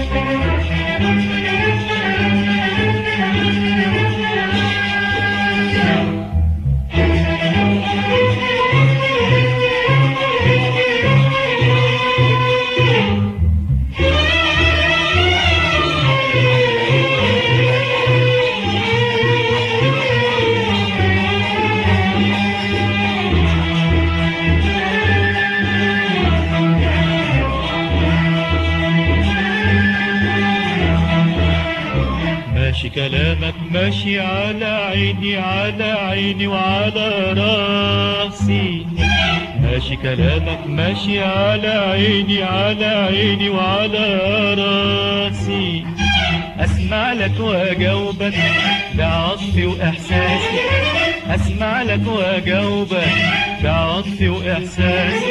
ماشي كلامك ماشي على عيني على عيني وعلى راسي، ماشي كلامك ماشي على عيني على عيني وعلى راسي. اسمع لك واجاوبك بعطفي واحساسي، اسمع لك واجاوبك بعطفي واحساسي.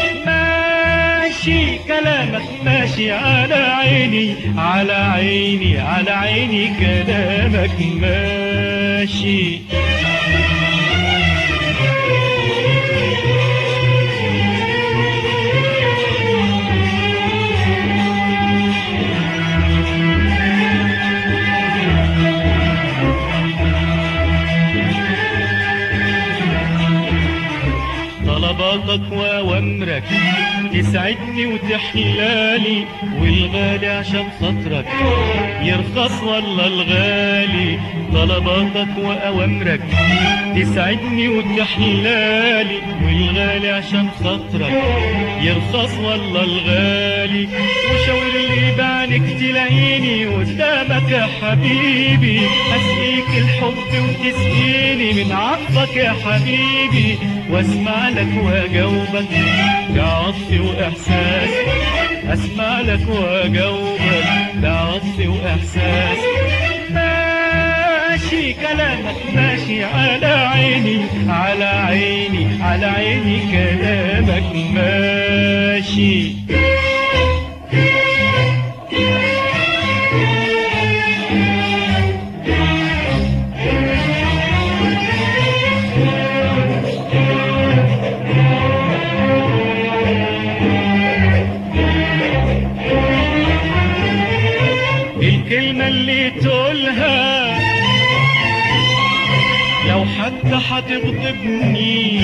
ماشي كلامك ماشي على عيني على عيني على عيني كلامك ماشي. طلباتك وأوامرك تسعدني وتحلالي، والغالي عشان خاطرك يرخص والله الغالي. طلباتك وأوامرك تسعدني وتحلالي، والغالي عشان خاطرك يرخص والله الغالي. وشاور لي بعينك تلاقيني قدامك يا حبيبي، أسقيك الحب وتسقيني من عطفك يا حبيبي، واسمع لك واجاوبك بعطفي واحساسي، اسمع لك واجاوبك بعطفي واحساسي. ماشي كلامك ماشي على عيني على عيني على عيني كلامك ماشي. الكلمة اللي تقولها لو حتى هتغضبني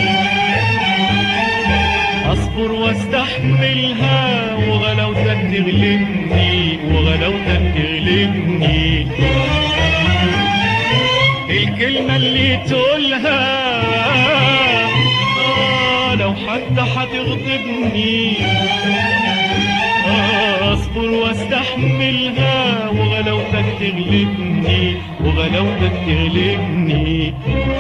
اصبر واستحملها، وغلاوتك تغلبني وغلاوتك تغلبني. الكلمة اللي تقولها لو حتى هتغضبني اصبر واستحملها، وغلاوتك تغلبني وغلاوتك تغلبني.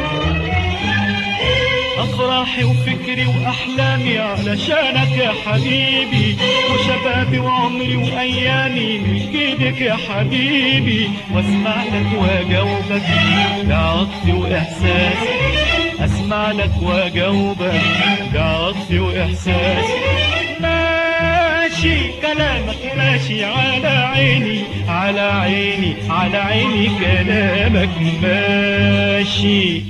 افراحي وفكري واحلامي علشانك يا حبيبي، وشبابي وعمري وايامي ملك ايدك يا حبيبي، واسمع لك واجاوبك بعطفي واحساسي، اسمع لك واجاوبك بعطفي واحساسي. ماشي كلامك ماشي على عيني على عيني على عيني كلامك ماشي.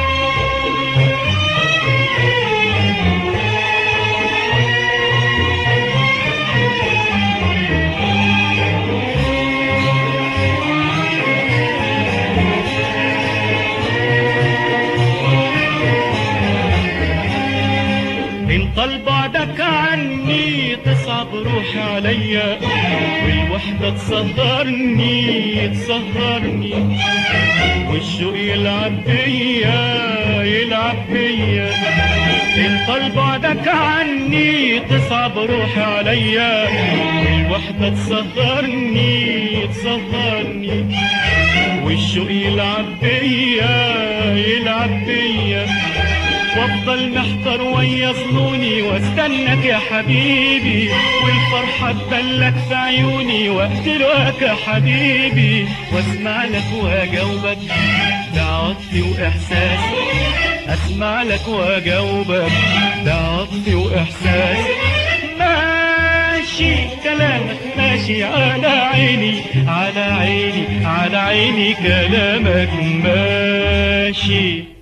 إن طال بعدك عني تصعب روحي عليا، والوحدة تسهرني تسهرني، والشوق يلعب بيا يلعب بيا. إن طال بعدك عني تصعب روحي عليا، والوحدة تسهرني تسهرني، والشوق يلعب بيا يلعب بيا. وافضل محتار ويا ظنوني واستناك يا حبيبي، والفرحة تبلك في عيوني واقتلك يا حبيبي، واسمع لك واجاوبك بعطفي واحساسي، اسمع لك واجاوبك بعطفي واحساسي. ماشي كلامك ماشي على عيني على عيني على عيني كلامك ماشي.